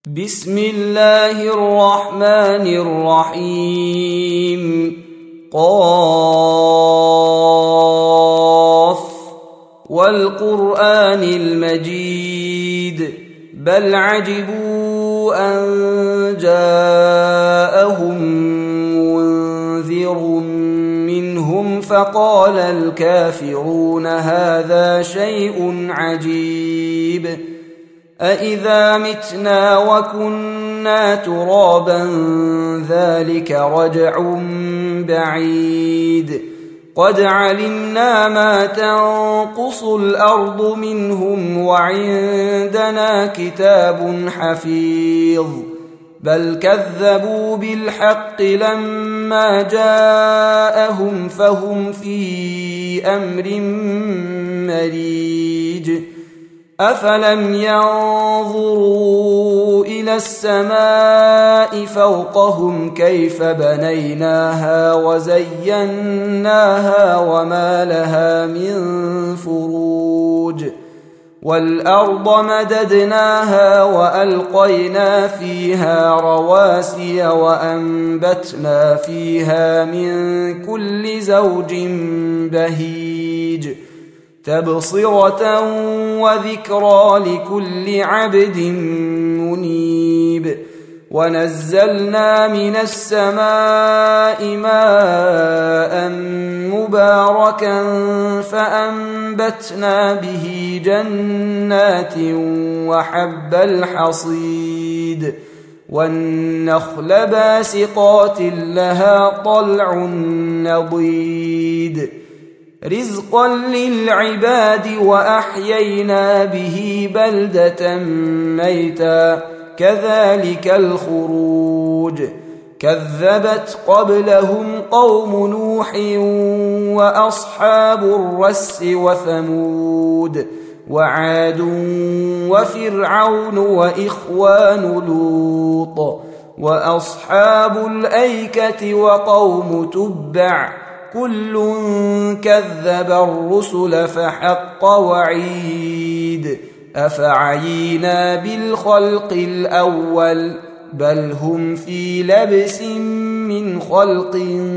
بسم الله الرحمن الرحيم قاف والقرآن المجيد بل عجبوا أن جاءهم منذر منهم فقال الكافرون هذا شيء عجيب أإذا متنا وكنا ترابا ذلك رجع بعيد قد علمنا ما تنقص الأرض منهم وعندنا كتاب حفيظ بل كذبوا بالحق لما جاءهم فهم في أمر مريج أفلم ينظروا إلى السماء فوقهم كيف بنيناها وزيناها وما لها من فروج والأرض مددناها وألقينا فيها رواسي وأنبتنا فيها من كل زوج بهيج تبصرة وذكرى لكل عبد منيب ونزلنا من السماء ماء مباركا فأنبتنا به جنات وحب الحصيد والنخل باسقات لها طلع نضيد رزقا للعباد وأحيينا به بلدة ميتا كذلك الخروج كذبت قبلهم قوم نوح وأصحاب الرس وثمود وعاد وفرعون وإخوان لوط وأصحاب الأيكة وقوم تبع كل كذب الرسل فحق وعيد أفعينا بالخلق الأول بل هم في لبس من خلق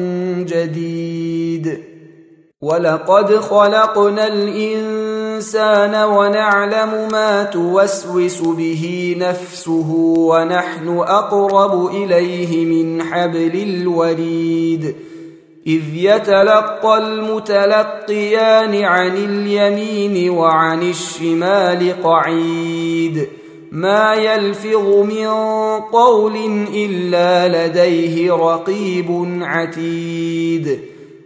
جديد ولقد خلقنا الإنسان ونعلم ما توسوس به نفسه ونحن أقرب إليه من حبل الوريد إذ يتلقى المتلقيان عن اليمين وعن الشمال قعيد ما يلفظ من قول إلا لديه رقيب عتيد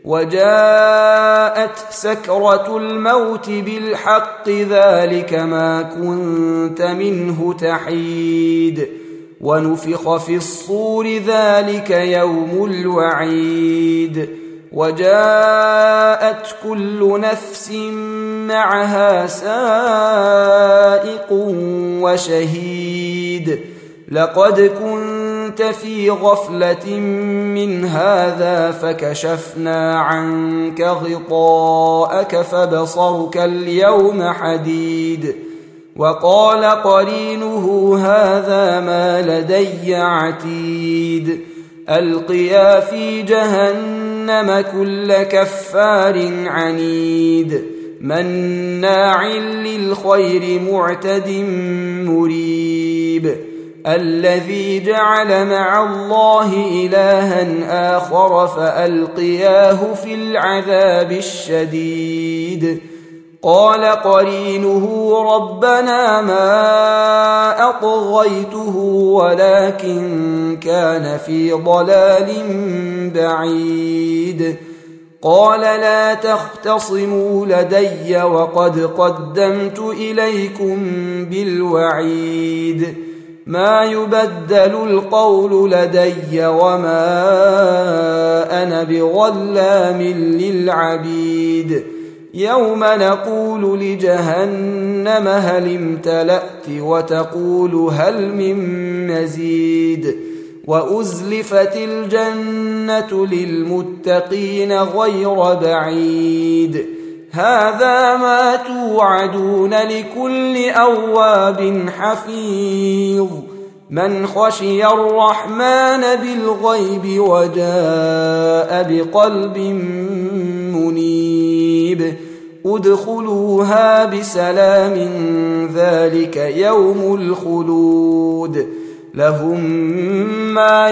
وجاءت سكرة الموت بالحق ذلك ما كنت منه تحيد ونفخ في الصور ذلك يوم الوعيد وجاءت كل نفس معها سائق وشهيد لقد كنت في غفلة من هذا فكشفنا عنك غطاءك فبصرك اليوم حديد وقال قرينه هذا ما لدي عتيد ألقيا في جهنم كل كفار عنيد مناع للخير معتد مريب الذي جعل مع الله إلها آخر فألقياه في العذاب الشديد قال قرينه ربنا ما أطغيته ولكن كان في ضلال بعيد قال لا تختصموا لدي وقد قدمت إليكم بالوعيد ما يبدل القول لدي وما أنا بظلام للعبيد يوم نقول لجهنم هل امتلأت وتقول هل من مزيد وأزلفت الجنة للمتقين غير بعيد هذا ما توعدون لكل أواب حفيظ من خشي الرحمن بالغيب وجاء بقلب منيب ادخلوها بسلام ذلك يوم الخلود لهم ما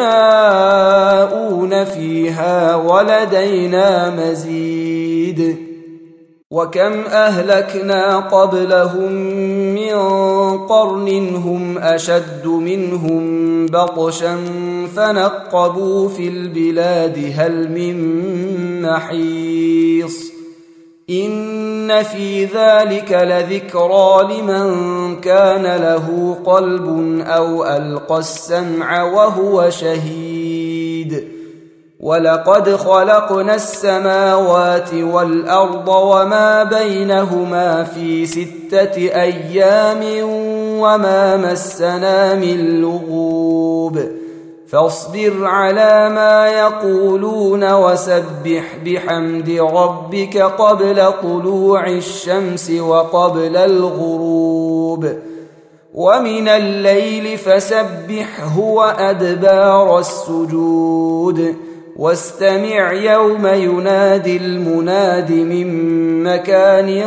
يشاءون فيها ولدينا مزيد وكم أهلكنا قبلهم من قرن هم أشد منهم بطشا فنقبوا في البلاد هل من محيص إن في ذلك لذكرى لمن كان له قلب أو ألقى السمع وهو شهيد ولقد خلقنا السماوات والأرض وما بينهما في 6 أيام وما مسنا من لغوب فاصبر على ما يقولون وسبح بحمد ربك قبل طلوع الشمس وقبل الغروب ومن الليل فسبحه وأدبار السجود واستمع يوم ينادي المناد من مكان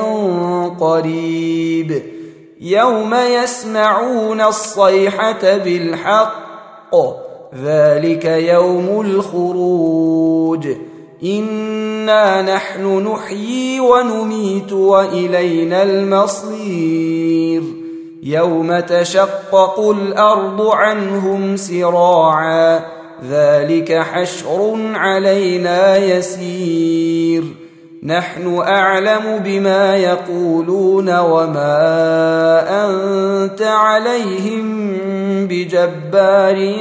قريب يوم يسمعون الصيحة بالحق ذلك يوم الخروج إنا نحن نحيي ونميت وإلينا المصير يوم تشقق الأرض عنهم سراعا ذلك حشر علينا يسير نحن أعلم بما يقولون وما أنت عليهم بجبار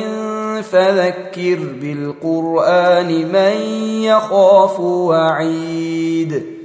فذكر بالقرآن من يخاف وعيد